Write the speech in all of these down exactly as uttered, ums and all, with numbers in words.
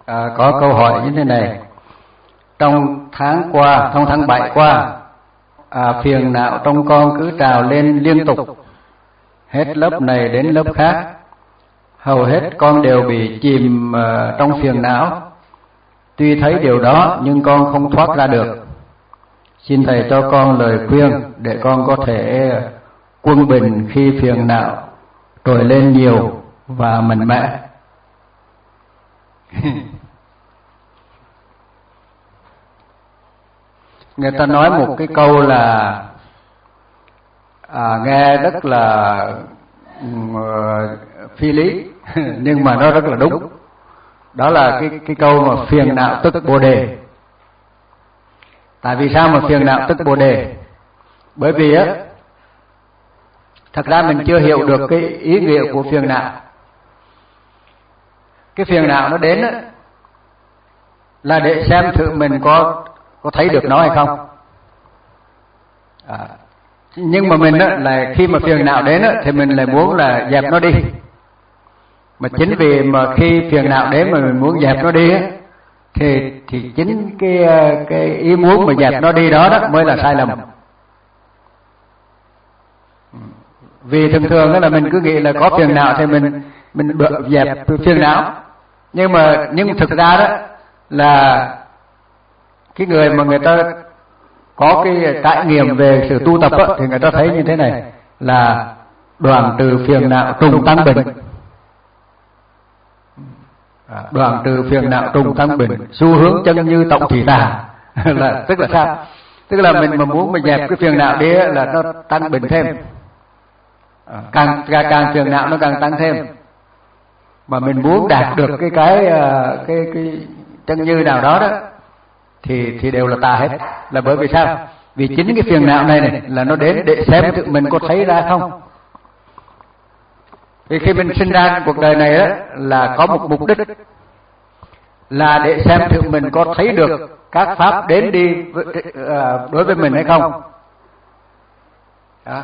À, có câu hỏi như thế này: trong tháng qua, trong tháng bảy qua, à, phiền não trong con cứ trào lên liên tục, hết lớp này đến lớp khác, hầu hết con đều bị chìm uh, trong phiền não. Tuy thấy điều đó nhưng con không thoát ra được. Xin thầy cho con lời khuyên để con có thể quân bình khi phiền não trồi lên nhiều và mạnh mẽ. Người ta nói một cái câu là à, nghe rất là uh, phi lý nhưng mà nó rất là đúng. Đó là cái cái câu mà phiền não tức Bồ đề. Tại vì sao mà phiền não tức Bồ đề? Bởi vì á, thật ra mình chưa hiểu được cái ý nghĩa của phiền não. Cái phiền não nó đến á, là để xem thử mình có có thấy được nó hay không. À, nhưng mà mình á, là khi mà phiền não đến á, thì mình lại muốn là dẹp nó đi. Mà chính vì mà khi phiền não đến mà mình muốn dẹp nó đi á, thì thì chính cái cái ý muốn mà dẹp nó đi đó đó mới là sai lầm. Vì thường thường đó là mình cứ nghĩ là có phiền não thì mình mình được dẹp phiền não, nhưng mà nhưng thực ra đó là cái người mà người ta có cái trải nghiệm về sự tu tập đó, thì người ta thấy như thế này là đoạn trừ phiền não trùng tăng bình. Đoạn trừ phiền não trùng tăng bình, xu hướng chân như tổng thủy tà. Là tức là sao? Tức là mình mà muốn mình dẹp cái phiền não đi là nó tăng bình thêm. Càng càng, càng phiền não nó càng tăng thêm. Mà mình muốn đạt được cái cái cái cái chân như nào đó đó thì thì đều là tà hết. Là bởi vì sao? Vì chính cái phiền não này này là nó đến để xem tự mình có thấy ra không. Vì khi mình sinh ra cuộc đời này đó là có một mục đích là để xem thử mình có thấy được các pháp đến đi đối với mình hay không. Đó.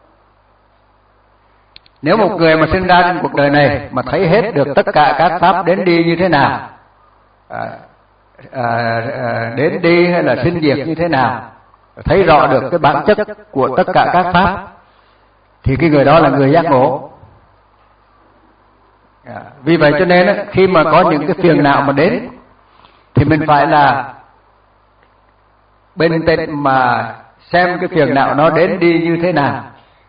Nếu một người mà sinh ra trong cuộc đời này mà thấy hết được tất cả các pháp đến đi như thế nào, à, à, à, đến đi hay là sinh diệt như thế nào, thấy rõ được cái bản chất của tất cả các pháp, thì cái người đó là người giác ngộ. À, vì vậy cho nên khi mà có những cái phiền não mà đến thì mình phải là bình tĩnh mà xem cái phiền não nó đến đi như thế nào,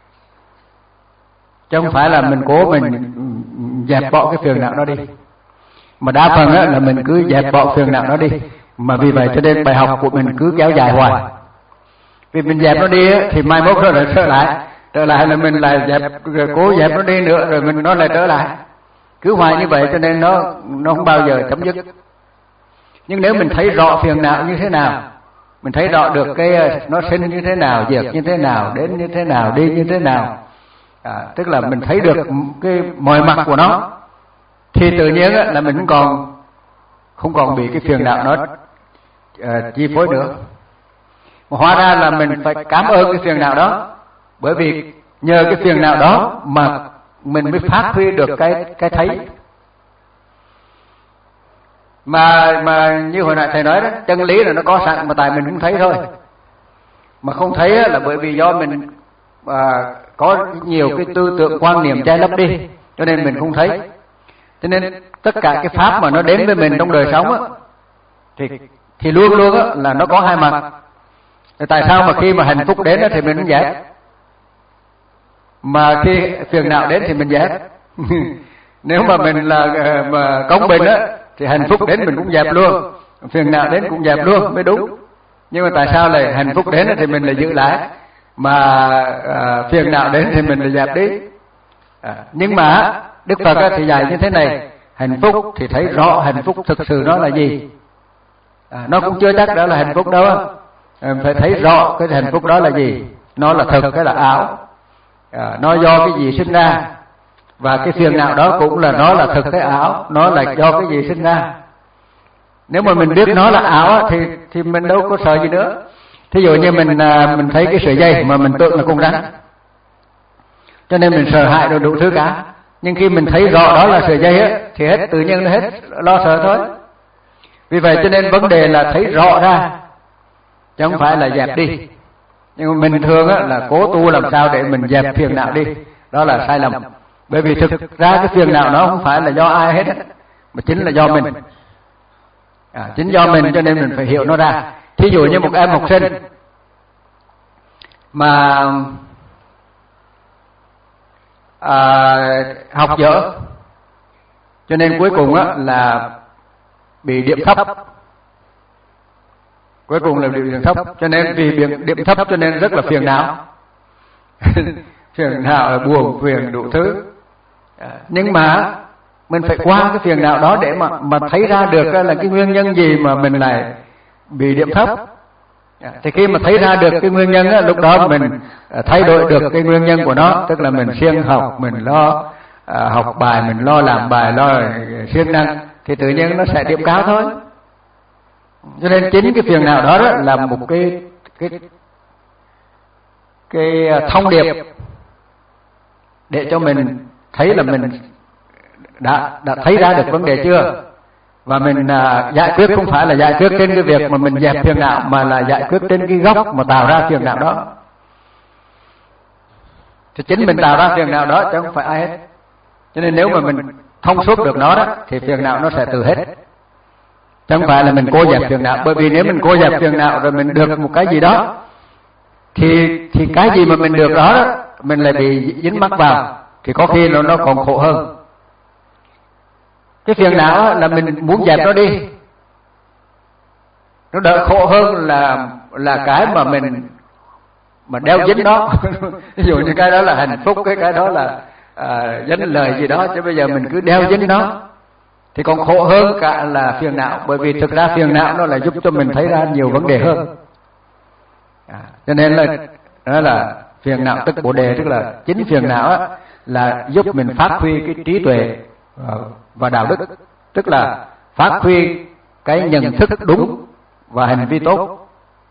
chứ không phải là mình cố mình dẹp bỏ cái phiền não nó đi. Mà đa phần á, là mình cứ dẹp bỏ phiền não nó đi. Mà vì vậy cho nên bài học của mình cứ kéo dài hoài. Vì mình dẹp nó đi á, thì mai mốt nó lại trở lại, trở lại là mình lại dẹp, cố dẹp nó đi nữa rồi mình nó lại trở lại. Cứ hoài như vậy cho nên nó nó không bao giờ chấm dứt. Nhưng nếu mình thấy rõ phiền não như thế nào, mình thấy rõ được cái nó sinh như thế nào, diệt như thế nào, đến như thế nào, đi như thế nào, à, tức là mình thấy được cái mọi mặt của nó, thì tự nhiên là mình không còn không còn bị cái phiền não nó uh, chi phối nữa. Mà hóa ra là mình phải cảm ơn cái phiền não đó, bởi vì nhờ cái phiền não đó mà mình mới phát huy được cái cái thấy. Mà mà như hồi nãy thầy nói đó, chân lý là nó có sẵn mà tại mình không thấy thôi. Mà không thấy là bởi vì do mình à, có nhiều cái tư tưởng quan niệm che lấp đi, cho nên mình không thấy. Cho nên tất cả cái pháp mà nó đến với mình trong đời sống á, thì thì luôn luôn á là nó có hai mặt. Tại sao mà khi mà hạnh phúc đến á, thì mình không dẹp, mà khi phiền não đến thì mình dẹp. Nếu mà mình là mà công bình á thì hạnh phúc đến mình cũng dẹp luôn, phiền não đến cũng dẹp luôn mới đúng. Nhưng mà tại sao lại hạnh phúc đến thì mình lại giữ lại, mà à, phiền não đến thì mình lại dẹp đi. À, nhưng mà Đức Phật thì dạy như thế này: hạnh phúc thì thấy rõ hạnh phúc thực sự nó là gì. À, nó cũng chưa chắc đó là hạnh phúc đâu. À, phải thấy rõ cái hạnh phúc đó là gì, nó là thực hay là ảo, à, nó do cái gì sinh ra, và cái phiền não đó cũng là nó là thực hay ảo, nó là do cái gì sinh ra. Nếu mà mình biết nó là ảo thì thì mình đâu có sợ gì nữa. Thí dụ như mình mình thấy cái sợi dây mà mình tưởng là con rắn, cho nên mình sợ hãi rồi đủ thứ cả. Nhưng khi mình thấy rõ đó là sợi dây á, thì hết tự nhiên nó hết lo sợ thôi. Vì vậy cho nên vấn đề là thấy rõ ra, chứ không phải là dẹp đi. Nhưng mà mình thường á, là cố tu làm sao để mình dẹp phiền não đi, đó là sai lầm. Bởi vì thực ra cái phiền não nó không phải là do ai hết, mà chính là do mình. À, chính do mình, cho nên mình phải hiểu nó ra. Thí dụ như một em học sinh mà à, học dở, cho nên cuối cùng á, là bị điểm thấp. Cuối cùng là bị điểm thấp, cho nên vì điểm thấp cho nên rất là phiền não. Phiền não là buồn phiền đủ thứ. À, nhưng mà mình phải qua cái phiền não đó để mà mà thấy ra được là cái nguyên nhân gì mà mình lại bị điểm thấp. À, thì khi mà thấy ra được cái nguyên nhân á, lúc đó mình thay đổi được cái nguyên nhân của nó, tức là mình siêng học, mình lo à, học bài, mình lo làm bài, lo siêng năng, thì tự nhiên nó sẽ điểm cao thôi. Cho nên chính cái phiền não đó, đó là một cái cái cái thông điệp để cho mình thấy là mình đã đã thấy ra được vấn đề chưa, và mình à, giải quyết không phải là giải quyết trên cái việc mà mình dẹp phiền não, mà là giải quyết trên cái gốc mà tạo ra phiền não đó. Thì chính mình tạo ra phiền não đó chứ không phải ai hết. Cho nên nếu mà mình thông suốt được nó đó, thì phiền não nó sẽ từ hết, chứ không phải là mình cố dẹp phiền não. Bởi vì nếu mình cố dẹp phiền não rồi mình được một cái gì đó, thì thì cái gì mà mình được đó, đó mình lại bị dính mắc vào, thì có khi nó nó còn khổ hơn. Cái phiền não là mình muốn dẹp nó đi, nó đỡ khổ hơn là là cái mà mình mà đeo dính nó. Ví dụ như cái đó là hạnh phúc, cái cái đó là à, danh lời gì đó, chứ bây giờ mình cứ đeo dính nó thì còn khổ hơn cả là phiền não. Bởi vì thực ra phiền não nó là giúp cho mình thấy ra nhiều vấn đề hơn. À, cho nên là đó là phiền não tức bồ đề, tức là chính phiền não á, là giúp mình phát huy cái trí tuệ và đạo đức, tức là phát huy cái nhận thức đúng và hành vi tốt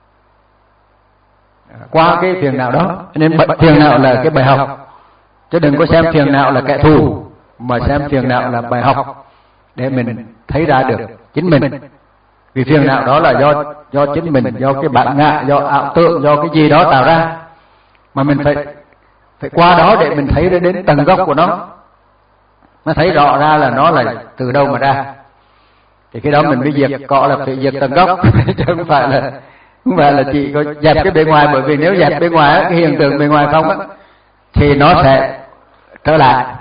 qua cái phiền não đó. Nên phiền não là cái bài học, chứ đừng có xem phiền não là kẻ thù, mà xem phiền não là bài học để mình thấy ra được chính mình. Vì phiền não đó là do do chính mình, do cái bản ngã, do ảo tưởng, do cái gì đó tạo ra, mà mình phải phải qua đó để mình thấy đến tầng gốc của nó, nó thấy rõ ra là nó là từ đâu mà ra. Thì cái đó mình mới diệt cọ là phải diệt tầng gốc, chứ không phải là không phải là chỉ có dẹp cái bề ngoài. Bởi vì nếu dẹp bề ngoài cái hiện tượng bề ngoài không á, thì nó sẽ trở lại.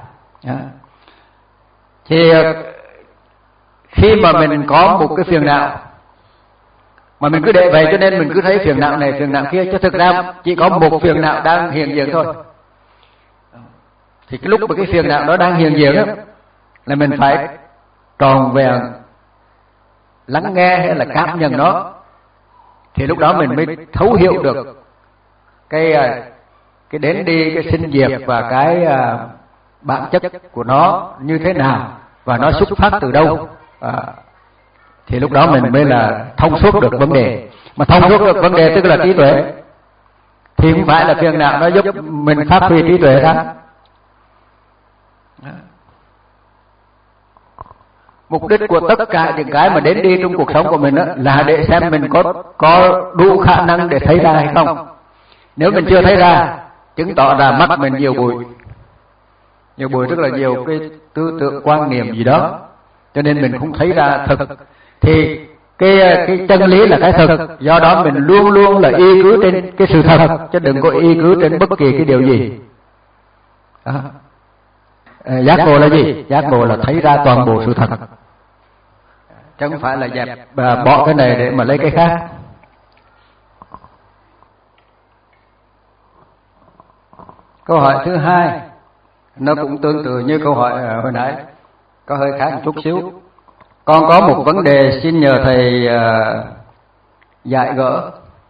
Thì khi mà mình có một cái phiền não mà mình cứ để vậy, cho nên mình cứ thấy phiền não này phiền não kia, chứ thực ra chỉ có một phiền não đang hiện diện thôi. Thì cái lúc mà cái phiền não đó đang hiện diện á, là mình phải tròn vẹn lắng nghe hay là cảm nhận nó, thì lúc đó mình mới thấu hiểu được cái cái đến đi, cái sinh diệt và cái bản chất của nó như thế nào, và nó xuất phát từ đâu. À, thì lúc đó mình mới là thông suốt được vấn đề. Mà thông suốt được vấn đề tức là trí tuệ, thì không phải là phiền não nó giúp mình phát huy trí tuệ ra. Mục đích của tất cả những cái mà đến đi trong cuộc sống của mình đó, là để xem mình có có đủ khả năng để thấy ra hay không. Nếu mình chưa thấy ra, chứng tỏ là mắt mình nhiều bụi. Nhiều bụi tức là nhiều cái tư tưởng quan niệm gì đó, cho nên mình không thấy ra thực. Thì cái cái chân lý là cái thực, do đó mình luôn luôn là y cứ trên cái sự thật, chứ đừng có y cứ trên bất kỳ cái điều gì. Đó. À, giác ngộ là gì? Giác ngộ là thấy ra toàn bộ sự thật, chứ không phải là dẹp à, bỏ cái này để mà lấy cái khác. Câu hỏi thứ hai nó cũng tương tự như câu hỏi hồi nãy, có hơi khác một chút xíu. Con có một vấn đề xin nhờ thầy uh, giải gỡ.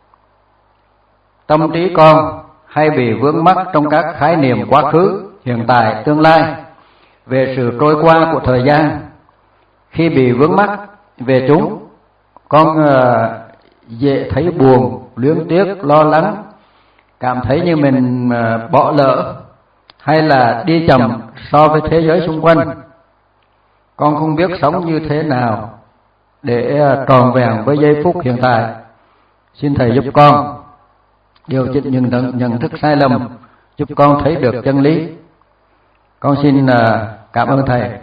Tâm trí con hay bị vướng mắc trong các khái niệm quá khứ, hiện tại, tương lai về sự trôi qua của thời gian. Khi bị vướng mắc về chúng, con uh, dễ thấy buồn, luyến tiếc, lo lắng, cảm thấy như mình uh, bỏ lỡ hay là đi chậm so với thế giới xung quanh. Con không biết sống như thế nào để tròn vẹn với giây phút hiện tại. Xin Thầy giúp con điều chỉnh những nhận thức sai lầm, giúp con thấy được chân lý. Con xin cảm ơn Thầy.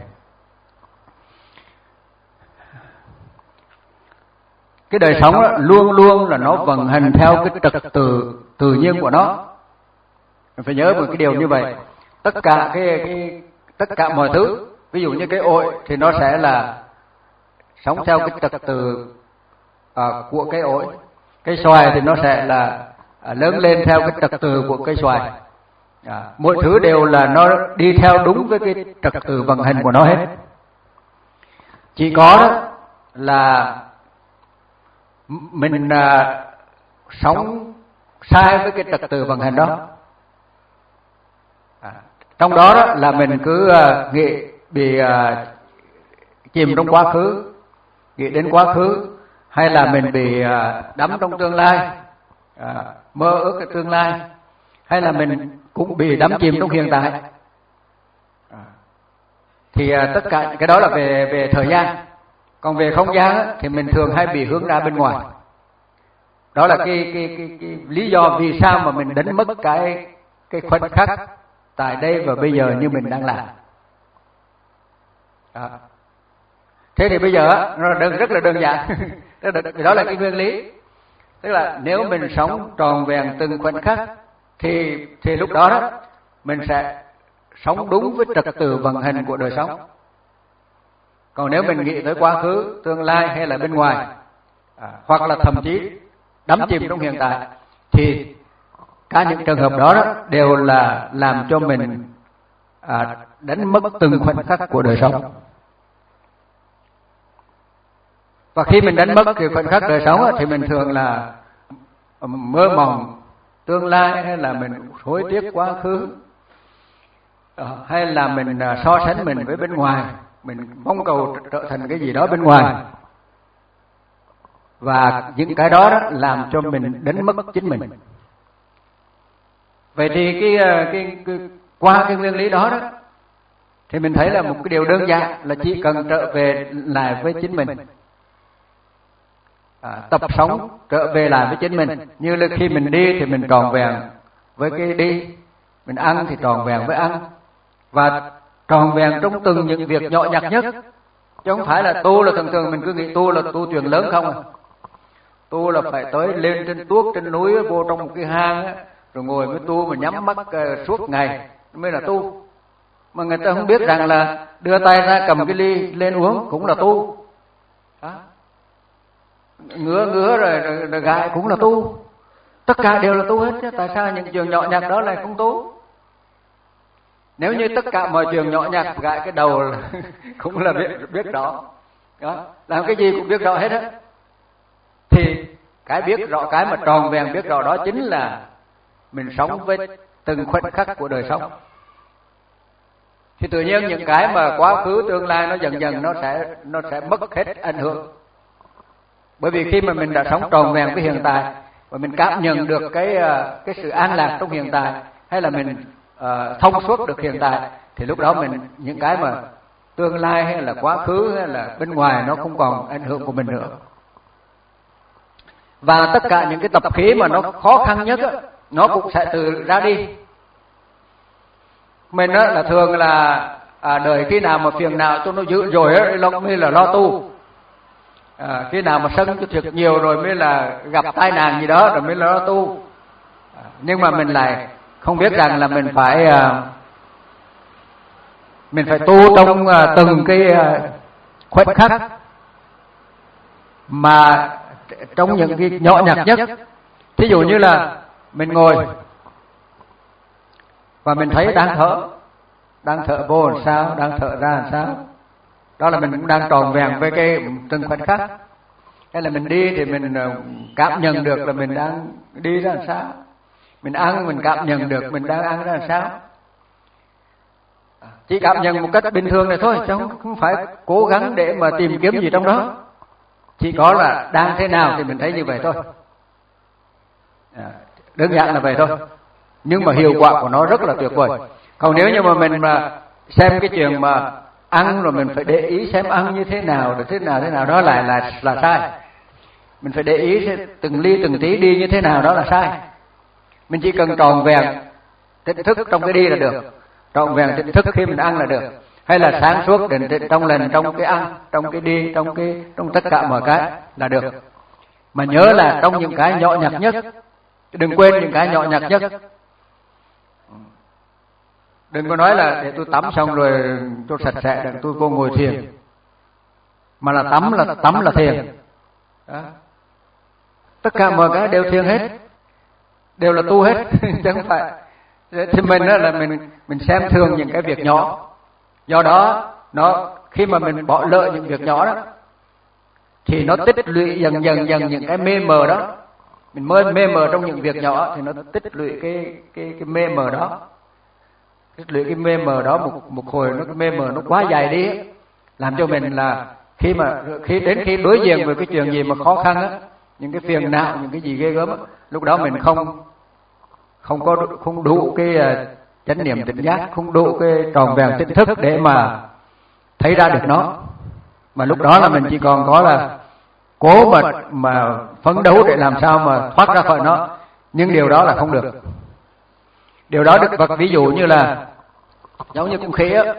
Cái đời sống đó, luôn luôn là nó vận hành theo cái trật tự tự nhiên của nó. Mình phải nhớ một cái điều như vậy. Tất cả cái, cái tất cả mọi thứ, ví dụ như cái ổi thì nó sẽ là sống theo cái trật tự à, của cây ổi. Cây xoài thì nó sẽ là à, lớn lên theo cái trật tự của cây xoài. À, mỗi thứ đều là nó đi theo đúng với cái trật tự vận hành của nó hết. Chỉ có đó là mình à, sống sai với cái trật tự vận hành đó. À, trong đó, đó là mình cứ uh, nghĩ bị uh, chìm trong quá khứ, nghĩ đến quá khứ, hay là mình bị uh, đắm trong tương lai, uh, mơ ước cái tương lai, hay là mình cũng bị đắm chìm trong hiện tại. À, thì uh, tất cả cái đó là về về thời gian. Còn về không gian á, thì mình thường hay bị hướng ra bên ngoài. Đó là cái cái cái, cái lý do vì sao mà mình đánh mất cái cái khoảnh khắc tại đây và bây giờ như mình đang làm. Đó. Thế thì bây giờ á, nó đơn, rất là đơn giản. Đó là cái nguyên lý. Tức là nếu mình sống tròn vẹn từng khoảnh khắc thì thì lúc đó đó mình sẽ sống đúng với trật tự vận hành của đời sống. Còn nếu mình nghĩ tới quá khứ, tương lai hay là bên ngoài, à, hoặc là thậm chí đắm chìm trong hiện tại, thì cả những trường hợp đó, đó đều là làm cho mình à, đánh mất từng khoảnh khắc của đời sống. Và khi mình đánh mất cái khoảnh khắc đời sống á, thì mình thường là mơ mộng tương lai, hay là mình hối tiếc quá khứ, hay là mình so sánh mình với bên ngoài, mình mong cầu trở thành cái gì đó bên ngoài. Và những cái đó, đó làm cho mình đánh mất chính mình. Vậy thì cái, cái, cái qua cái nguyên lý đó, đó thì mình thấy là một cái điều đơn giản là chỉ cần trở về lại với chính mình, à, tập sống trở về lại với chính mình. Như là khi mình đi thì mình tròn vẹn với cái đi, mình ăn thì tròn vẹn với ăn, và tròn vẹn trong từng những việc nhỏ nhặt nhất. Chứ không phải là tu là thường thường mình cứ nghĩ tu là tu chuyện lớn không à. Tu là phải tới lên trên tuốt trên núi, vô trong một cái hang á, rồi ngồi mới tu, mà nhắm mắt uh, suốt ngày mới là tu. Mà người ta không biết rằng là đưa tay ra cầm cái ly lên uống cũng là tu. Đó. Ngứa ngứa rồi, rồi, rồi gãi cũng là tu. Tất cả đều là tu hết chứ. Tại sao những chuyện nhỏ nhặt đó lại không tu? Nếu như tất cả mọi chuyện nhỏ nhặt gãi cái đầu là cũng là biết, biết rõ. Đó. Làm cái gì cũng biết rõ hết á. Thì cái biết rõ, cái mà tròn vẹn biết rõ đó chính là mình sống với từng khoảnh khắc của đời sống. Thì tự nhiên những cái mà quá khứ tương lai nó dần dần nó sẽ nó sẽ mất hết ảnh hưởng. Bởi vì khi mà mình đã sống tròn vẹn với hiện tại và mình cảm nhận được cái cái sự an lạc trong hiện tại, hay là mình uh, thông suốt được hiện tại, thì lúc đó mình những cái mà tương lai hay là quá khứ hay là bên ngoài nó không còn ảnh hưởng của mình nữa. Và tất cả những cái tập khí mà nó khó khăn nhất á, nó cũng sẽ từ ra đi. Mình á là thường là à, đợi khi nào mà phiền não cho nó dữ rồi á lúc mới là lo tu. À, khi nào mà sân cho thiệt nhiều rồi mới là gặp tai nạn gì đó rồi mới là lo tu. À, nhưng mà mình lại không biết rằng là mình phải à, mình phải tu trong à, từng cái à, khoảnh khắc, mà trong những cái nhỏ nhặt nhất. Thí dụ như là mình ngồi và mình thấy đang thở, đang thở vô làm sao, đang thở ra làm sao, đó là mình cũng đang tròn vẹn với cái từng khoảnh khắc. Hay là mình đi thì mình cảm nhận được là mình đang đi ra làm sao, mình ăn mình cảm nhận được mình đang ăn ra làm sao. Chỉ cảm nhận một cách bình thường này thôi, chứ không, không phải cố gắng để mà tìm kiếm gì trong đó. Chỉ có là đang thế nào thì mình thấy như vậy thôi. À, đơn giản là vậy thôi. Nhưng mà hiệu quả của nó rất là tuyệt vời. Còn nếu như mà mình mà xem cái chuyện mà ăn rồi mình phải để ý xem ăn như thế nào, rồi thế nào thế nào đó lại là là sai. Mình phải để ý từng ly từng tí đi như thế nào đó là sai. Mình chỉ cần tròn vẹn tỉnh thức trong cái đi là được, tròn vẹn tỉnh thức khi mình ăn là được, hay là sáng suốt đến trong lần trong cái ăn, trong cái đi, trong cái trong tất cả mọi cái là được. Mà nhớ là trong những cái nhỏ nhặt nhất, đừng quên những cái nhỏ nhặt nhất. Đừng có nói là để tôi tắm xong rồi tôi sạch sẽ để tôi vô ngồi thiền, mà là tắm là tắm là thiền. Đó. Tất cả mọi cái đều thiền hết, đều là tu hết, chứ không phải. Thì mình đó là mình mình xem thường những cái việc nhỏ. Do đó nó khi mà mình bỏ lỡ những việc nhỏ đó thì nó tích lũy dần dần dần những cái mê mờ đó. Mình mê mê mờ trong những việc nhỏ thì nó tích lũy cái cái cái mê mờ đó. Tích lũy cái mê mờ đó một một hồi nó cái mê mờ nó quá dài đi, làm cho mình là khi mà khi đến khi đối diện với cái chuyện gì mà khó khăn á, những cái phiền não, những cái gì ghê gớm á, lúc đó mình không không có không đủ cái uh, chánh niệm tỉnh giác, không đủ cái tròn vẹn tỉnh thức để mà thấy ra được nó. Mà lúc đó là mình chỉ còn có là cố mà mà phấn đấu để làm sao mà thoát ra khỏi nó, nhưng điều đó là không được. Điều đó Đức Phật ví dụ như là giống như con khỉ á,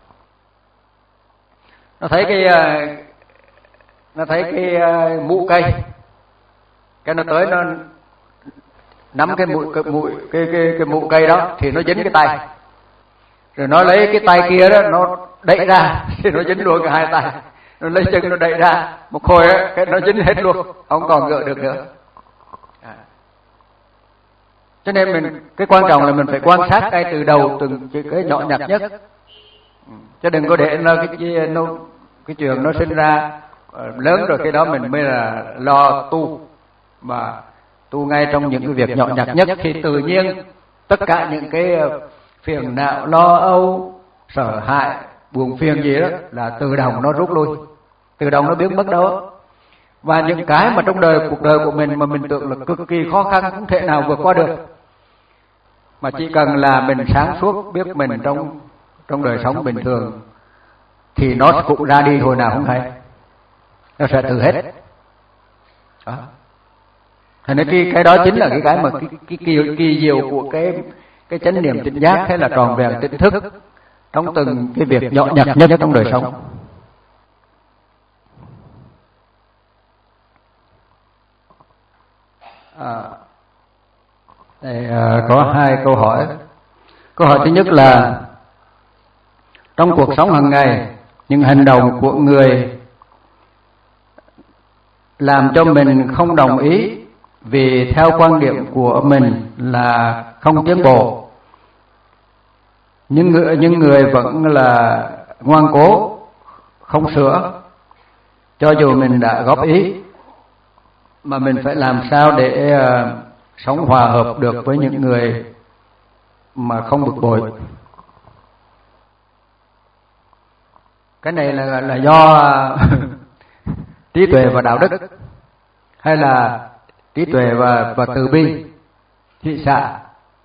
nó thấy cái nó thấy cái mũ cây, cái nó tới nó nắm cái mũi cái mũi cái cái cái mũ cây đó thì nó dính cái tay, rồi nó lấy cái tay kia đó nó đẩy ra thì nó dính luôn cả hai tay, nó lấy chân nó đẩy ra một hồi á cái nó dính hết luôn, không còn gỡ được nữa. À. Cho nên mình cái quan trọng là mình phải quan sát ngay từ đầu từng cái nhỏ nhặt nhất, chứ đừng có để nó cái nó cái chuyện nó sinh ra lớn rồi cái đó mình mới là lo tu, mà tu ngay trong những cái việc nhỏ nhặt nhất thì tự nhiên tất cả những cái phiền não, lo âu, sợ hãi, buồn phiền gì đó là tự động nó rút lui, tự động nó biến mất đâu. Và những cái mà trong đời cuộc đời của mình mà mình tưởng là cực kỳ khó khăn không thể nào vượt qua được, mà chỉ cần là mình sáng suốt biết mình trong trong đời sống bình thường thì nó cũng ra đi hồi nào không hay, nó sẽ tự hết. Đó. Thành nên cái cái đó chính là cái cái mà cái cái kỳ, kỳ diệu của cái cái chánh niệm tỉnh giác hay là tròn vẹn tỉnh thức trong từng cái việc nhỏ nhặt nhất trong đời sống. À, đây, à, có hai câu hỏi. Câu hỏi thứ nhất là trong cuộc sống hàng ngày, những hành động của người làm cho mình không đồng ý vì theo quan điểm của mình là không tiến bộ, nhưng người, nhưng người vẫn là ngoan cố không sửa, cho dù mình đã góp ý, mà mình phải làm sao để uh, sống hòa hợp được với những người mà không bực bội. Cái này là là do trí tuệ và đạo đức, hay là trí tuệ và và từ bi, thị xạ.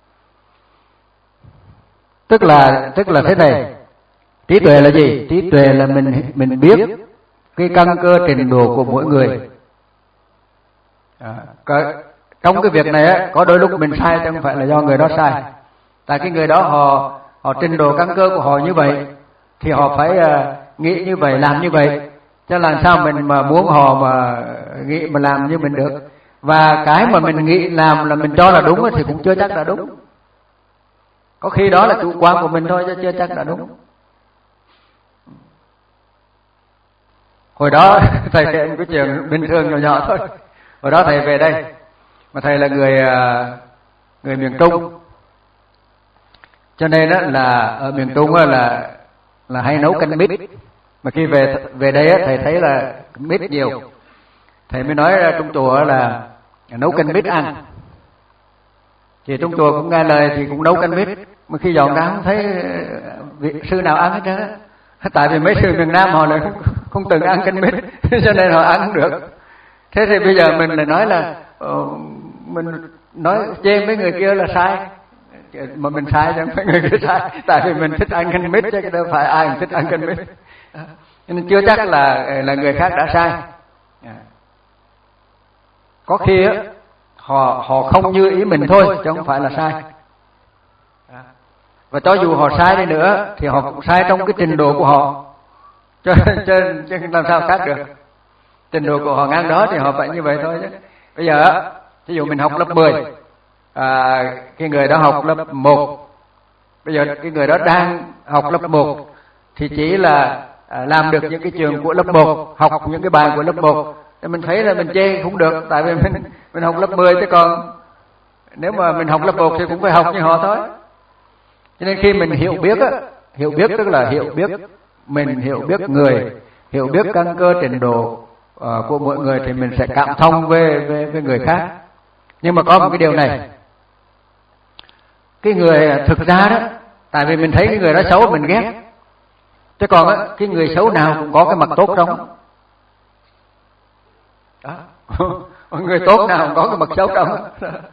Tức là tức là thế này, trí tuệ là gì? Trí tuệ là mình mình biết cái căn cơ trình độ của mỗi người. À, cái, trong cái việc này á, có đôi lúc mình sai chứ không phải là do người đó sai. Tại cái người đó họ họ trình độ căn cơ của họ như vậy thì họ phải uh, nghĩ như vậy, làm như vậy. Chứ làm sao mình mà muốn họ mà nghĩ mà làm như mình được. Và cái mà mình nghĩ làm là mình cho là đúng thì cũng chưa chắc là đúng. Có khi đó là chủ quan của mình thôi chứ chưa chắc là đúng. Hồi đó thầy kể một cái chuyện bình thường nhỏ nhỏ thôi. Hồi đó thầy về đây, mà thầy là người người miền Trung, cho nên đó là ở miền Trung là là hay nấu canh mít. Mà khi về về đây thầy thấy là mít nhiều, thầy mới nói ra trong chùa là nấu canh mít ăn. Thì trong chùa cũng nghe lời thì cũng nấu canh mít, mà khi dọn ra không thấy vị sư nào ăn hết trơn. Tại vì mấy sư miền Nam họ lại không, không từng ăn canh mít, cho nên họ ăn không được. Thế thì bây giờ mình lại nói là uh, mình nói chê mấy người kia là sai, mà mình sai chứ không phải người kia sai, tại vì mình thích ăn canh mít chứ đâu phải ai cũng thích ăn canh mít, cho nên chưa chắc là là người khác đã sai. Có khi á họ họ không như ý mình thôi chứ không phải là sai. Và cho dù họ sai đi nữa thì họ cũng sai trong cái trình độ của họ, cho cho, cho làm sao khác được. Trình độ của họ ngang đó thì họ phải như vậy thôi chứ. Bây giờ ví dụ mình học lớp mười, à, cái người đó học lớp một, bây giờ cái người đó đang học lớp một thì chỉ là à, làm được những cái trường của lớp một, học những cái bài của lớp một, thì mình thấy là mình chê không được, tại vì mình mình học lớp mười, chứ còn nếu mà mình học lớp một thì cũng phải học như họ thôi. Cho nên khi mình hiểu biết á, hiểu biết tức là hiểu biết mình, hiểu biết người, hiểu biết căn cơ trình độ uh, của mỗi người thì mình sẽ cảm thông với, với với người khác. Nhưng mà có một cái điều này, cái người thực ra đó, tại vì mình thấy cái người đó xấu mình ghét, chứ còn á cái người xấu nào cũng có cái mặt tốt trong đó. Người tốt nào cũng có cái mặt xấu trong đó.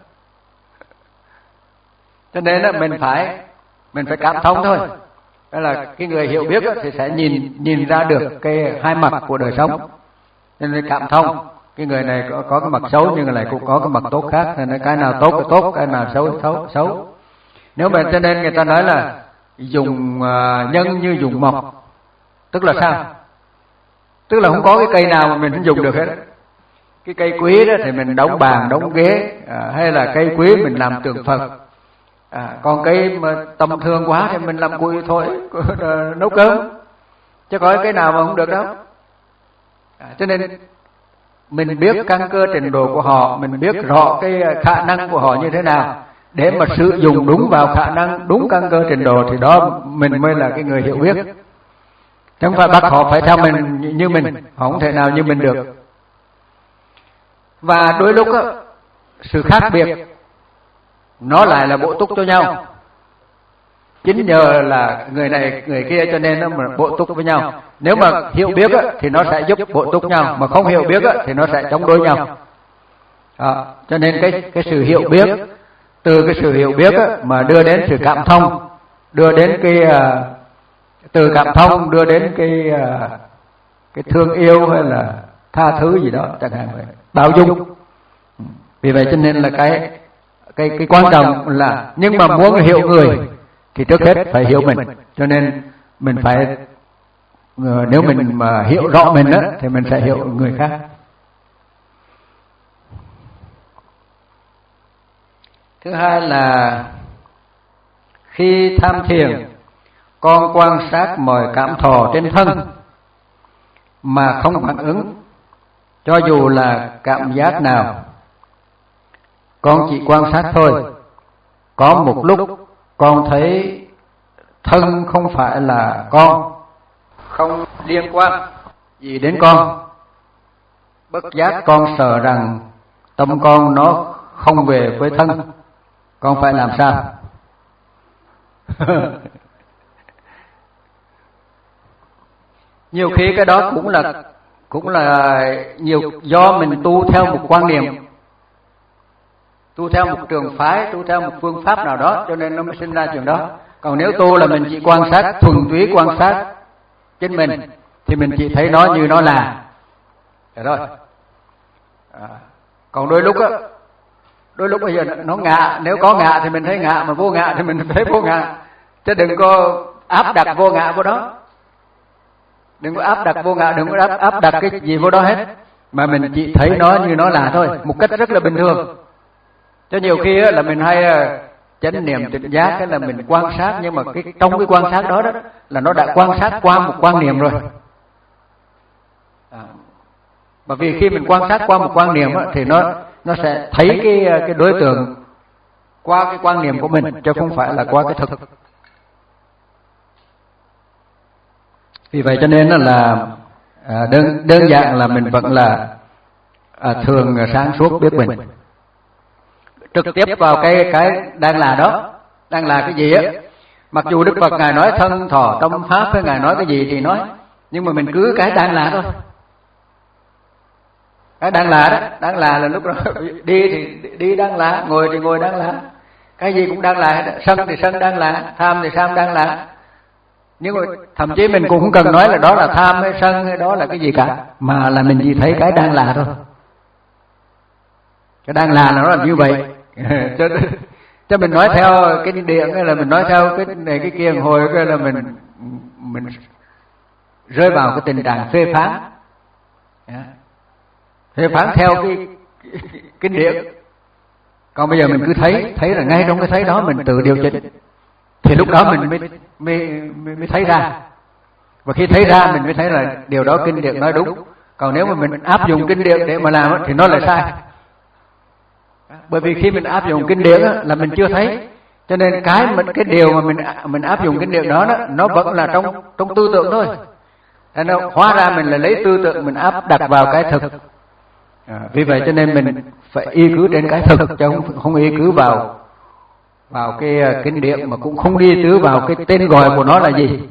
Cho nên là mình phải mình phải cảm thông thôi. Đó là cái người hiểu biết thì sẽ nhìn nhìn ra được cái hai mặt của đời sống, nên cảm thông. Cái người này có, có cái mặt xấu nhưng lại cũng có cái mặt tốt khác, nên cái nào tốt là tốt, cái nào xấu xấu xấu. Nếu mà cho nên người ta nói là dùng uh, nhân như dùng mộc, tức là sao? Tức là không có cái cây nào mà mình không dùng được hết. Cái cây quý đó thì mình đóng bàn đóng ghế, à, hay là cây quý mình làm tượng Phật. À, còn cây mà tầm thường quá thì mình làm cùi thôi, nấu cơm, chứ có cái nào mà không được đâu. À, cho nên mình biết căn cơ trình độ của họ, mình biết rõ cái khả năng của họ như thế nào để mà sử dụng đúng vào khả năng, đúng căn cơ trình độ, thì đó mình mới là cái người hiểu biết. Chứ không phải bắt họ phải theo mình như mình, họ không thể nào như mình được. Và đôi lúc á, sự khác biệt nó lại là bổ túc cho nhau. Chính nhờ là người này người kia cho nên nó mà bổ túc với nhau. Nếu mà hiểu biết á, thì nó sẽ giúp bổ túc nhau, mà không hiểu biết á, thì nó sẽ chống đối nhau. À, cho nên cái cái sự hiểu biết, từ cái sự hiểu biết á, mà đưa đến sự cảm thông, đưa đến cái uh, từ cảm thông đưa đến cái uh, cái thương yêu hay là tha thứ gì đó chẳng hạn vậy, bao dung. Vì vậy cho nên là cái cái cái quan trọng là, nhưng mà muốn hiểu người thì trước hết phải hiểu mình. Cho nên mình phải, nếu mình mà hiểu rõ mình á thì mình sẽ hiểu người khác. Thứ hai là khi tham thiền, con quan sát mọi cảm thọ trên thân mà không phản ứng, cho dù là cảm giác nào, con chỉ quan sát thôi. Có một lúc con thấy thân không phải là con, không liên quan gì đến con. Bất giác con sợ rằng tâm con nó không về với thân, con phải làm sao? Nhiều khi cái đó cũng là cũng là nhiều do mình tu theo một quan niệm, tu theo một trường phái, tu theo một phương pháp nào đó, cho nên nó mới sinh ra chuyện đó. Còn nếu tu là mình chỉ quan sát, thuần túy quan sát chính mình, thì mình chỉ thấy nó như nó là được rồi. À, còn đôi lúc á, đôi lúc bây giờ nó ngạ, nếu có ngạ thì mình thấy ngạ, mà vô ngạ thì mình thấy vô ngạ, chứ đừng có áp đặt vô ngạ vô đó. Đừng có áp đặt vô ngã, đừng có áp, áp đặt cái gì vô đó hết, mà mình chỉ thấy nó như nó là thôi, một cách rất là bình thường. Cho nhiều khi là mình hay chánh niệm tỉnh giác, cái là mình quan sát, nhưng mà cái trong cái quan sát đó đó là nó đã quan sát qua một quan niệm rồi. À, bởi vì khi mình quan sát qua một quan niệm á, thì nó nó sẽ thấy cái cái đối tượng qua cái quan niệm của mình, chứ không phải là qua cái thực. Vì vậy cho nên là à, đơn đơn giản là mình vẫn là à, thường sáng suốt biết mình, trực tiếp vào cái cái đang là đó, đang là cái gì á. Mặc dù Đức Phật ngài nói thân thọ tâm pháp, với ngài nói cái gì thì nói, nhưng mà mình cứ cái đang là thôi. Cái đang là đó, đang là là lúc đó đi thì đi đang là, ngồi thì ngồi đang là, cái gì cũng đang là, sân thì sân đang là, tham thì tham đang là. Nhưng mà thậm chí mình cũng không cần nói là đó là tham hay sân hay đó là cái gì cả, mà là mình chỉ thấy cái đang là thôi. Cái đang là nó là như vậy. cho, cho mình nói theo cái điện hay là mình nói theo cái này cái kia hồi cái là mình mình rơi vào cái tình trạng phê phán, phê phán theo cái kinh điển. Còn bây giờ mình cứ thấy, thấy là ngay trong cái thấy đó mình tự điều chỉnh, thì lúc đó mình mới mới mới, mới thấy ra. Và khi thấy ra mình mới thấy là điều đó kinh điển nói đúng. Còn nếu mà mình áp dụng kinh điển để mà làm thì nó lại sai. Bởi vì khi mình áp dụng kinh điển là mình chưa thấy, cho nên cái cái điều mà mình mình áp dụng kinh điển đó, đó nó vẫn là trong trong tư tưởng thôi. Thế nó hóa ra mình là lấy tư tưởng mình áp đặt vào cái thực. À, vì vậy cho nên mình phải y cứ trên cái thực, chứ không không y cứ vào vào cái uh, kinh điển, mà cũng không đi cứ vào cái tên gọi của nó là gì.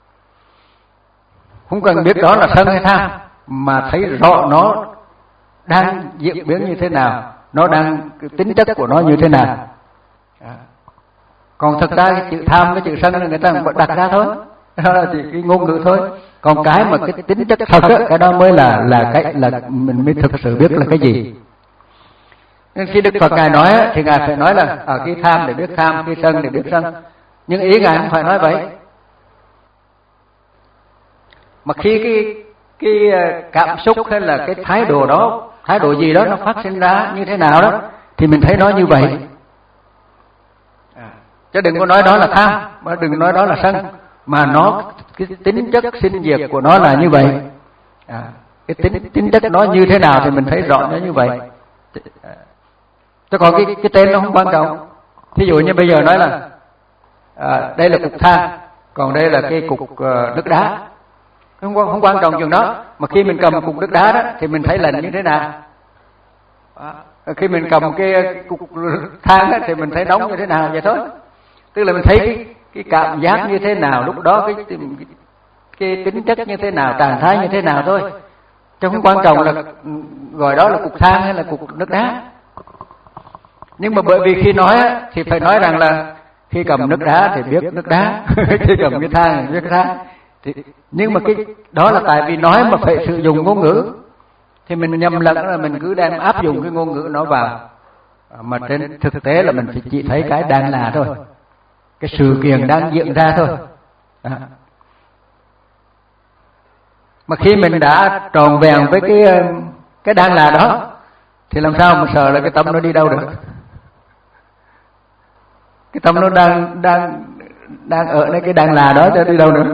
Không cần biết đó là sân hay tham, mà thấy rõ nó đang diễn biến như thế nào, nó đang cái tính chất của nó như thế nào. À. Còn thực ra cái chữ tham cái chữ sân là người ta cũng đặt ra thôi, đó là chỉ cái ngôn ngữ thôi. Còn cái mà cái tính chất thật á, cái đó mới là là cái là mình mới thực sự biết là cái gì. Nên khi Đức Phật ngài nói á, thì ngài phải nói là ở khi tham để biết tham, khi sân để biết sân. Nhưng ý ngài không phải nói vậy. Mà khi cái cái cảm xúc hay là cái thái độ đó, thái độ gì đó nó phát sinh ra như thế nào đó, thì mình thấy nó như vậy. À, chứ đừng có nói đó là tham, mà đừng nói đó là sân, mà nó cái tính chất sinh diệt của nó là như vậy. À, cái tính tính chất nó như thế nào thì mình thấy rõ nó như vậy. Chứ còn cái cái tên nó không quan trọng. Thí dụ như bây giờ nói là à, đây là cục than, còn đây là cái cục uh, nước đá, không không quan trọng chuyện đó. Mà khi mình cầm cục nước đá đó thì mình thấy là như thế nào. À, khi mình cầm cái cục than đó thì mình thấy nóng như thế nào vậy thôi. Tức là mình thấy cái, cái cảm giác như thế nào lúc đó, cái, cái cái tính chất như thế nào, trạng thái như thế nào thôi. Chứ không quan trọng là gọi đó là cục than hay là cục nước đá. Nhưng mà bởi vì khi nói á, thì phải nói rằng là khi cầm nước đá thì biết nước đá, khi cầm cái than thì biết cái than. Thì, nhưng mà cái đó là tại vì nói mà phải sử dụng ngôn ngữ, thì mình nhầm lẫn là mình cứ đem áp dụng cái ngôn ngữ nó vào, mà trên thực tế là mình chỉ thấy cái đang là thôi, cái sự kiện đang diễn ra thôi. À. Mà khi mình đã tròn vẹn với cái cái đang là đó, thì làm sao mà sợ là cái tâm nó đi đâu được. Cái tâm nó đang đang đang ở đây cái đang là đó, cho đi đâu nữa.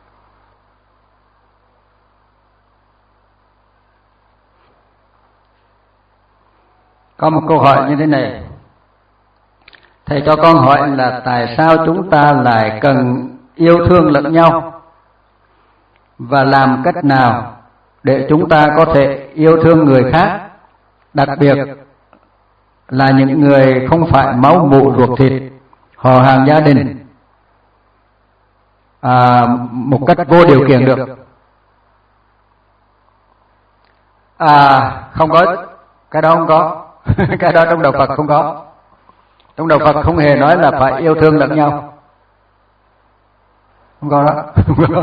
Có một câu hỏi như thế này: thầy cho con hỏi là tại sao chúng ta lại cần yêu thương lẫn nhau, và làm cách nào để chúng ta có thể yêu thương người khác, đặc biệt là những người không phải máu mủ ruột thịt, họ hàng gia đình, à, một cách vô điều kiện được. À, không có, cái đó không có. Cái đó trong đạo Phật không có. Trong đạo Phật không hề nói là phải yêu thương lẫn nhau. Không có đó.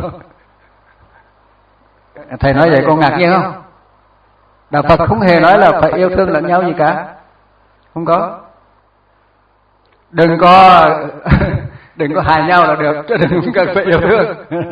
Thầy nói vậy con ngạc nhiên không? Đạo Phật không hề nói là phải yêu thương lẫn nhau gì cả. Không có. Đừng có đừng có hại nhau là được, chứ đừng cần phải yêu thương.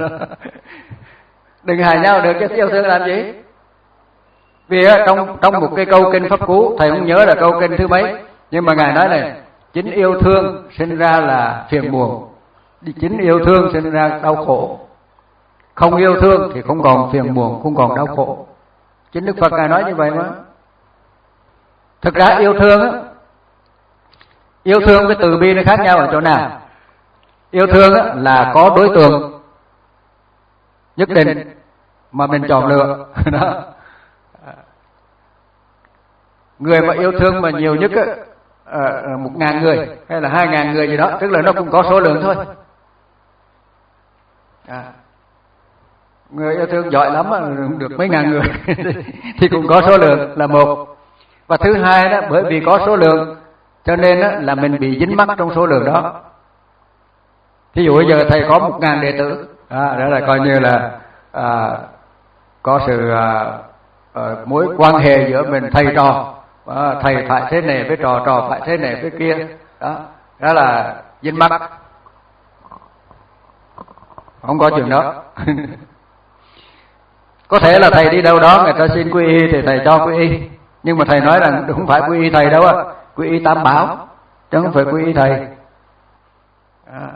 Đừng hại nhau được, chứ yêu thương làm gì? Vì trong trong một cái câu kinh Pháp Cú, thầy không nhớ là câu kinh thứ mấy, nhưng mà ngài nói này: chính yêu thương sinh ra là phiền buồn, chính yêu thương sinh ra đau khổ. Không yêu thương thì không còn phiền buồn, không còn đau khổ. Chính Đức Phật ngài nói như vậy mà. Thực ra yêu thương á, yêu thương với từ bi nó khác nhau ở chỗ nào? Yêu thương á là có đối tượng nhất định mà mình chọn lựa. Đó. Người mà yêu thương mà nhiều nhất á, một ngàn người hay là hai ngàn người gì đó, tức là nó cũng có số lượng thôi. À, người yêu thương giỏi lắm mà được mấy ngàn người thì cũng có số lượng là một. Và thứ hai đó, bởi vì có số lượng cho nên á, là mình bị dính mắc trong số lượng đó. Thí dụ bây giờ thầy có một ngàn đệ tử, à, đó là coi như là à, có sự à, à, mối quan hệ giữa mình thầy trò, à, thầy phải thế này với trò, trò phải thế này với kia, đó, đó là dính mắc. Không có chuyện đó. Có thể là thầy đi đâu đó người ta xin quy y thì thầy cho quy y, nhưng mà thầy nói là không phải quy y thầy đâu á, quy y Tam Bảo chứ không phải quy y thầy. À,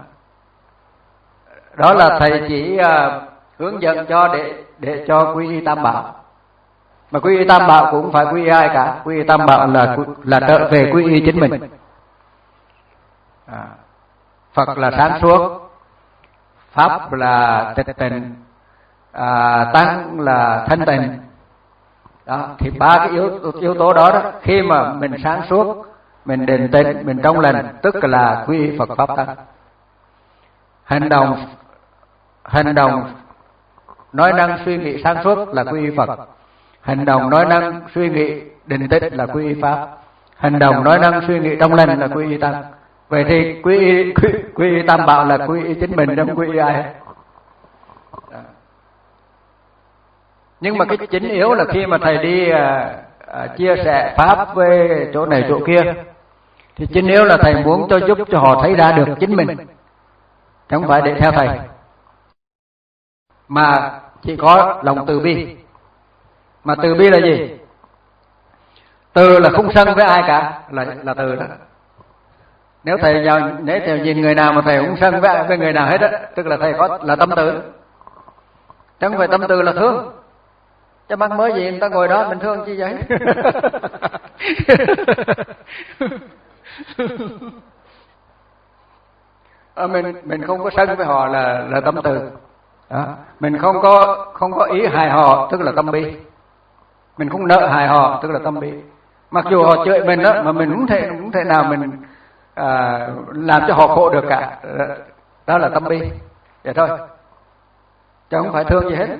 đó là thầy chỉ uh, hướng dẫn cho để để cho quy y Tam Bảo. Mà quy y Tam Bảo cũng phải quy y ai cả, quy y Tam Bảo là là trở về quy y chính mình. À, Phật là sáng suốt, Pháp là tịch tịnh, à, Tăng là thanh tịnh. Đó, thì ba cái yếu yếu tố đó, đó khi mà mình sáng suốt, mình định tĩnh, mình trong lành, tức là quy y Phật Pháp Tăng. Hành động hành động nói năng suy nghĩ sáng suốt là quy y Phật. Hành động nói năng suy nghĩ định tĩnh là quy y Pháp. Hành động nói năng suy nghĩ trong lành là quy y Tăng. Vậy thì quy y, quy, quy y Tam Bảo là quy y chính mình, không quy y ai. Nhưng mà cái chính yếu là khi mà thầy đi à, à, chia sẻ Pháp với chỗ này chỗ kia, thì chính yếu là thầy muốn cho giúp cho họ thấy ra được chính mình, chứ không phải để theo thầy. Mà chỉ có lòng từ bi. Mà từ bi là gì? Từ là không sân với ai cả, là là từ đó. Nếu thầy vào nếu thầy nhìn người nào mà thầy không sân với với người nào hết á, tức là thầy có là tâm từ. Chứ không phải tâm từ là thương. Chứ mắc mới gì người ta ngồi đó mình thương chi vậy? À, mình mình không có sân với họ là là tâm từ. Đó. Mình không có không có ý hại họ, tức là tâm bi. Mình không nợ hại họ, tức là tâm bi. Mặc dù họ chửi mình đó, mà mình không thể không thể nào mình à, làm cho họ khổ được cả. Đó là tâm bi. Vậy thôi. Chứ không phải thương gì hết.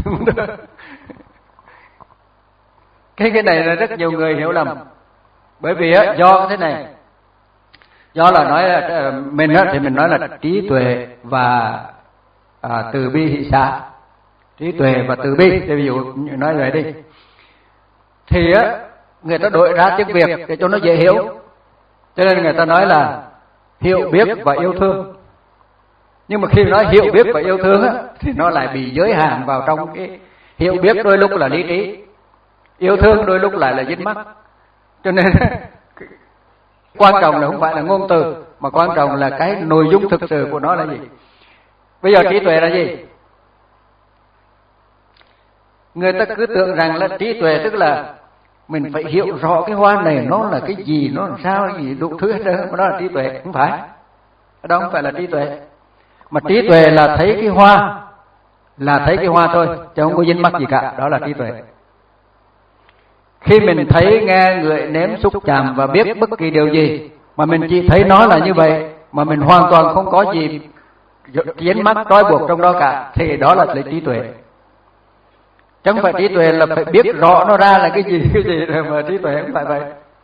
Cái cái này là rất nhiều người hiểu lầm. Bởi vì á, do thế này, do là nói là, mình á, thì mình nói là trí tuệ và à, từ bi hỷ xả. Trí tuệ và từ bi, ví dụ nói vậy đi, thì á, người ta đổi ra tiếng Việt để cho nó dễ hiểu. Cho nên người ta nói là hiểu biết và yêu thương. Nhưng mà khi nói hiểu biết và yêu thương á, thì nó lại bị giới hạn vào trong cái hiểu biết, đôi lúc là lý trí, yêu thương đôi lúc lại là dính mắc. Cho nên quan trọng là không phải là ngôn từ, mà quan trọng là cái nội dung thực sự của nó là gì. Bây giờ trí tuệ là gì? Người ta cứ tưởng rằng là trí tuệ tức là mình phải hiểu rõ cái hoa này nó là cái gì, nó làm sao, gì đủ thứ hết trơn, mà đó là trí tuệ. Không phải, đó không phải là trí tuệ. Mà trí tuệ là thấy cái hoa, là thấy cái hoa thôi, chứ không có dính mắc gì cả, đó là trí tuệ. Khi mình thấy, nghe, ngửi, nếm, xúc, chạm và biết bất kỳ điều gì, mà mình chỉ thấy nó là như vậy, mà mình hoàn toàn không có gì dính mắc trói buộc trong đó cả, thì đó là lấy trí tuệ. Chứ không phải trí tuệ là phải biết rõ nó ra là cái gì, cái gì rồi mà trí tuệ không phải vậy.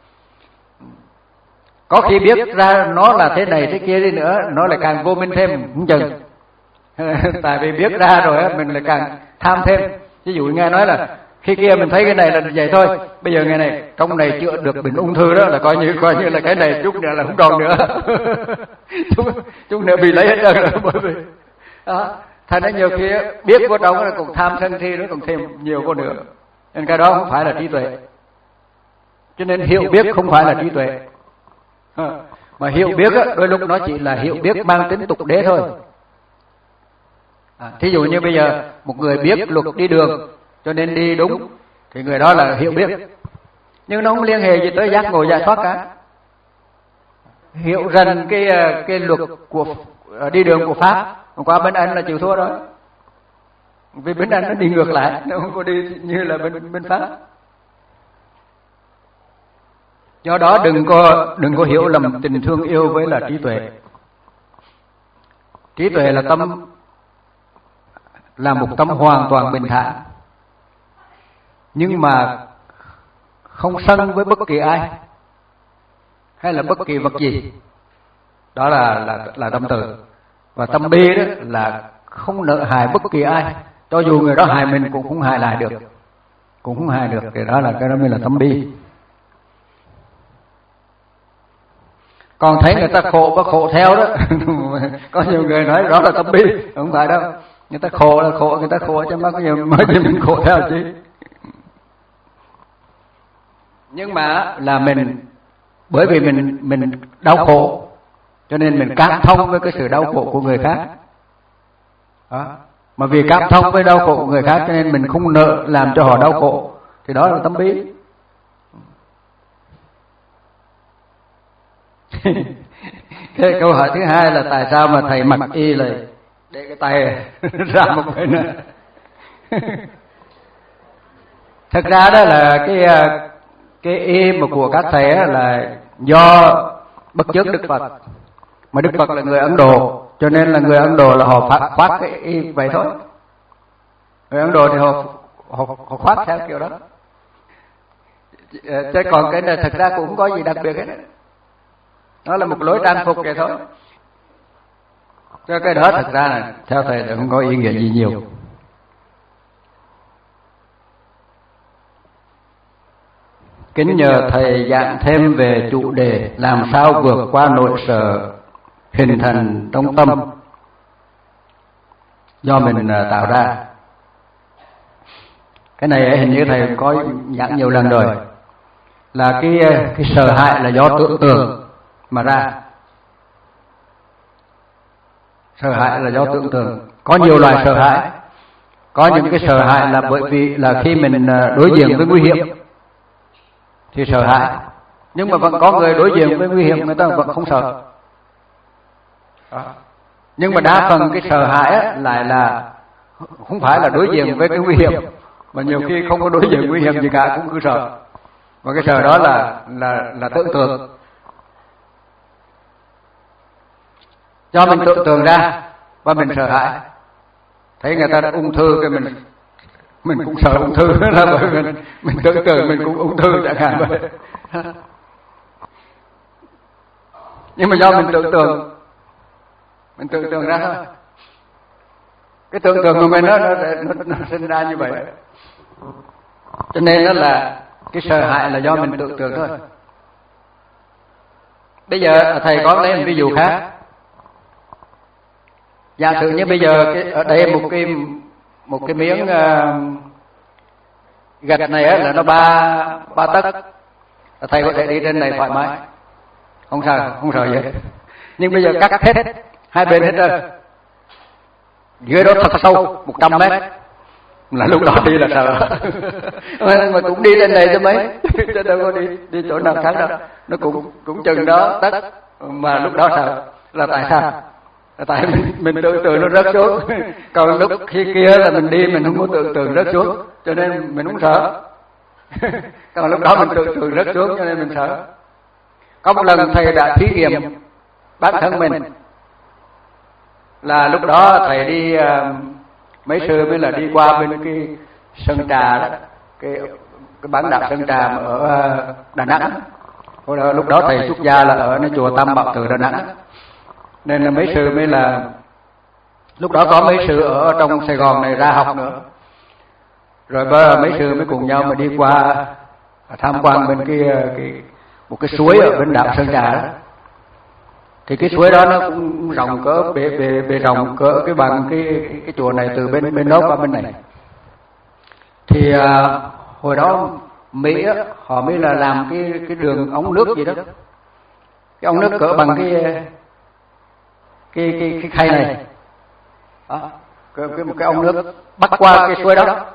Có khi biết ra nó là thế này thế kia đi nữa, nó lại càng vô minh thêm, không chừng. Tại vì biết ra rồi mình lại càng tham thêm. Ví dụ nghe nói là khi kia mình thấy cái này là vậy thôi, bây giờ ngày này trong này chữa được bệnh ung thư đó, là coi như coi như là cái này chút nữa là không còn nữa. chút, chút nữa bị lấy hết trơn rồi. Bởi vì đó, thành ra nhiều khi biết vô trong là cũng tham sân si, nó còn thêm nhiều vô nữa. Nên cái đó không phải là trí tuệ. Cho nên hiểu biết không phải là trí tuệ. Mà hiểu biết á, đôi lúc nó chỉ là hiểu biết mang tính tục đế thôi. À, thí dụ như bây giờ một người biết luật đi đường cho nên đi đúng, thì người đó là hiểu biết, nhưng nó không liên hệ gì tới giác ngộ giải thoát cả. Hiểu rằng cái cái luật của đi đường của Pháp, qua bên Anh là chịu thua đó, vì bên Anh nó đi ngược lại, nó không có đi như là bên bên Pháp. Do đó đừng có đừng có hiểu lầm tình thương yêu với là trí tuệ. Trí tuệ là tâm, là một tâm hoàn toàn bình thản, nhưng mà không sân với bất kỳ ai, hay là bất kỳ vật gì. Đó là là là tâm từ. Và tâm bi đó là không nợ hại bất kỳ ai, cho dù người đó hại mình cũng không hại lại được, cũng không hại được. Thì đó là cái đó mới là tâm bi. Còn thấy người ta khổ và khổ theo đó có nhiều người nói đó là tâm bi, không phải đâu. Người ta khổ là khổ, người ta khổ chứ mắc nhiều mới gì mình khổ theo chứ. Nhưng mà là mình, bởi vì mình mình đau khổ cho nên mình cảm thông với cái sự đau khổ của người khác. Đó. Mà vì cảm thông với đau khổ của người khác cho nên mình không nợ làm cho họ đau khổ, thì đó là tâm bi. Thế câu hỏi thứ hai là tại sao mà thầy mặc y lại để cái tay ra một bên nữa? Thật ra đó là cái cái y mà của các thầy là do bất chước Đức Phật, mà Đức Phật là người Ấn Độ, cho nên là người Ấn Độ là họ phát khoác cái y vậy thôi. Người Ấn Độ thì họ họ, họ khoác theo kiểu đó. Chứ còn cái này thật ra cũng không có gì đặc biệt hết. Nó là một lối trang phục vậy thôi. Cho cái đó thật ra là theo thầy là không có ý nghĩa gì nhiều. Kính nhờ thầy giảng thêm về chủ đề làm sao vượt qua nỗi sợ hình thành trong tâm do mình tạo ra. Cái này hình như thầy có giảng nhiều lần rồi, là cái cái sợ hãi là do tưởng tượng mà ra. Sợ hãi là do tưởng tượng. Có nhiều loại sợ hãi. Có những cái sợ hãi là bởi vì là khi mình đối diện với nguy hiểm thì sợ hãi, nhưng mà vẫn có người đối diện với nguy hiểm người ta vẫn không sợ. Đó. Nhưng mà đa phần cái sợ hãi lại là không phải là đối diện với cái nguy hiểm, mà nhiều khi không có đối diện nguy hiểm gì cả cũng cứ sợ. Và cái sợ đó là là là tưởng tượng. Do mình tưởng tượng ra và mình sợ hãi. Thấy người ta đã ung thư cái mình mình cũng sợ ung thư, là bởi mình mình tưởng tượng mình cũng ung thư chẳng hạn vậy. Nhưng mà do mình tưởng tượng, mình tưởng tượng ra thôi. Cái tưởng tượng của mình nó nó, nó, nó sinh ra như vậy. Cho nên đó là cái sợ hãi là do mình tưởng tượng thôi. Bây giờ thầy có lấy một ví dụ khác. Giả sử như bây giờ cái, ở đây một cái một cái miếng uh, gạch này á, là nó ba ba tấc, thầy có thể đi trên này thoải mái, không sợ không sợ gì. Nhưng bây giờ cắt hết hai bên hết rồi, dưới đó thật sâu một trăm mét, là lúc đó đi là sợ. Mà cũng đi lên này cho mấy, chứ đâu có đi đi chỗ nào khác đâu, nó cũng cũng chừng đó tấc, mà lúc đó sợ. Là tại sao? Là tại mình, mình tưởng tượng nó rớt xuống. Còn lúc khi kia là mình đi mình không có tưởng tượng rớt xuống, cho nên mình không sợ. Còn lúc đó mình tưởng tượng rớt xuống cho nên mình sợ. Có một lần thầy đã thí nghiệm bản thân mình, là lúc đó thầy đi uh, mấy sư mới là đi qua bên cái Sơn Trà đó, cái cái bán đảo Sơn Trà ở uh, Đà Nẵng. Lúc đó thầy xuất gia là ở nơi chùa Tam Bảo Tử Đà Nẵng, nên là mấy sư mới là lúc đó có mấy sư ở trong Sài Gòn này ra học nữa, rồi mấy sư mới cùng nhau mà đi qua tham quan bên cái, cái một cái suối ở bên đảo Sơn Trà đó. Thì cái suối đó nó cũng rộng cỡ bề bề bề rộng cỡ cái bằng cái cái, cái chùa này từ bên bên đó qua bên này. Thì à, hồi đó Mỹ á, họ mới là làm cái cái đường ống nước gì đó, cái ống nước cỡ bằng cái cái cái cái khay này, đó, cái, cái một cái ống nước bắc qua cái suối đó.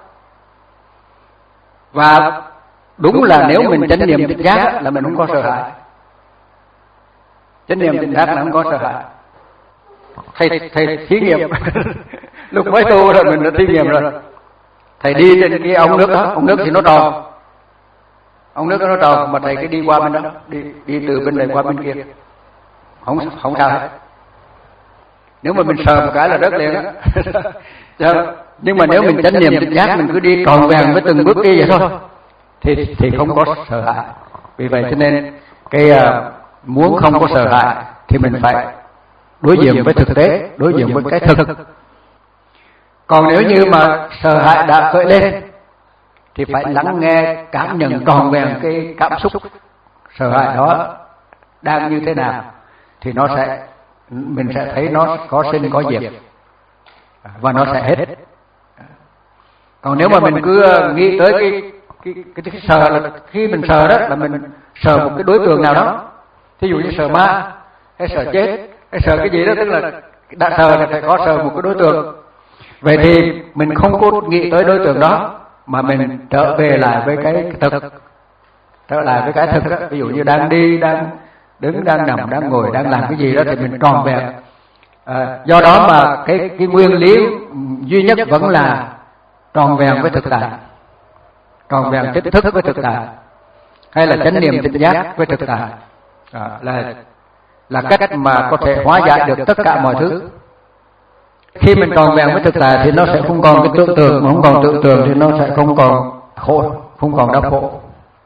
Và đúng là nếu mình chánh niệm tỉnh giác là mình không có sợ hãi, chánh niệm tỉnh giác là không có sợ hãi. Thầy thầy thí nghiệm lúc mới tu rồi mình đã thí nghiệm rồi. Thầy đi trên cái ống nước đó, ống nước thì nó tròn, ống nước nó tròn, mà thầy cứ đi qua bên đó, đi đi từ bên này qua bên kia, không không sao hết. Nếu mà mình sờ một cái là rớt liền á. Nhưng mà nếu mình chánh niệm tỉnh giác, mình cứ đi tròn vẹn với từng bước đi vậy thôi, thì thì không có sợ hãi. Vì vậy cho nên cái muốn không có sợ hãi thì mình phải đối diện với thực tế, đối diện với cái thực. Còn nếu như mà sợ hãi đã khởi lên thì phải lắng nghe, cảm nhận trọn vẹn cái cảm xúc sợ hãi đó đang như thế nào, thì nó sẽ mình sẽ thấy nó có sinh có diệt và nó sẽ hết. Còn nếu mà mình cứ nghĩ tới cái cái, cái, cái sợ là khi mình sợ đó là mình sợ một cái đối tượng nào đó, thí dụ như sợ ma hay sợ chết hay sợ cái gì đó, tức là đã sợ là phải có sợ một cái đối tượng. Vậy thì mình không có nghĩ tới đối tượng đó mà mình trở về lại với cái thực, trở lại với cái thực đó. Ví dụ như đang đi, đang đứng, đang nằm, đang ngồi, đang làm cái gì đó thì mình tròn vẹn. À, do đó mà cái cái nguyên lý duy nhất vẫn là tròn vẹn với thực tại, tròn vẹn chính thức với thực tại, hay là chánh niệm tỉnh giác với thực tại, à, là là cách mà có thể hóa giải được tất cả mọi thứ. Khi mình tròn vẹn với thực tại thì nó sẽ không còn cái tưởng tượng, mà không còn tưởng tượng thì nó sẽ không còn khổ, không còn đau khổ.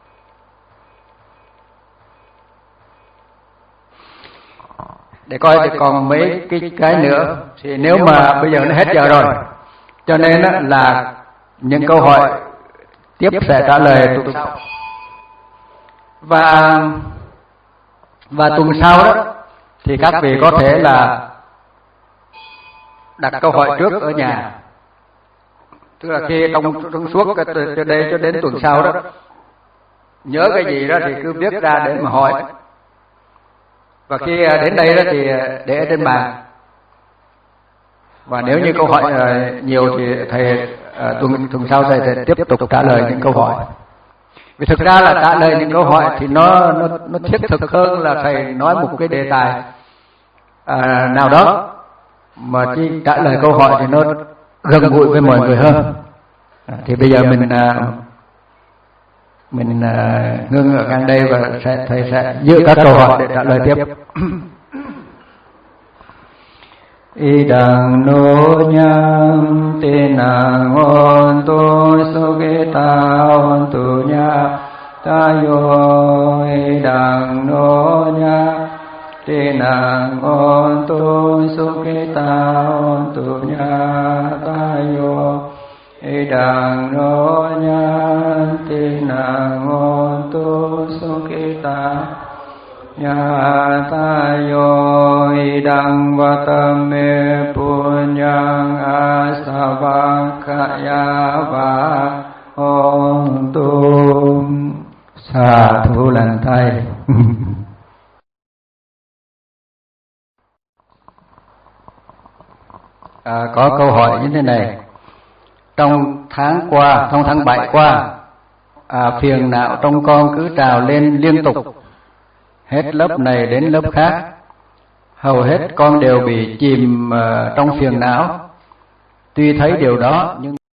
Để coi thì còn mấy cái cái nữa, thì nếu mà bây giờ nó hết giờ rồi, cho nên là những câu hỏi tiếp sẽ trả lời tuần sau. Và và tuần sau đó thì các vị có thể là đặt câu hỏi trước ở nhà, tức là khi trong trong suốt từ đây cho đến tuần sau đó nhớ cái gì đó thì cứ viết ra để mà hỏi. Và khi đến đây đó thì để ở trên bàn. Và nếu như câu hỏi nhiều thì thầy tuần tuần sau thầy sẽ tiếp tục trả lời những câu hỏi. Vì thực ra là trả lời những câu hỏi thì nó nó nó thiết thực hơn là thầy nói một cái đề tài à, nào đó, mà chỉ trả lời câu hỏi thì nó gần gũi với mọi người hơn. À, thì bây giờ mình à, mình à, ngưng ở ngang đây và sẽ, thầy sẽ giữ các câu hỏi để trả lời tiếp. Idang no nyam tenang onto sugita onto nya tayo idang no nya tenang onto sugita onto nya tayo idang no nya tenang onto sugita nya tayo idang vatame punyang asavakaya va ontum. Sa thú lành thay. À, có câu hỏi như thế này: trong tháng qua, trong tháng bảy qua, à, phiền não trong con cứ trào lên liên tục, hết lớp này đến lớp khác, hầu hết con đều bị chìm uh, trong phiền não. Tuy thấy điều đó nhưng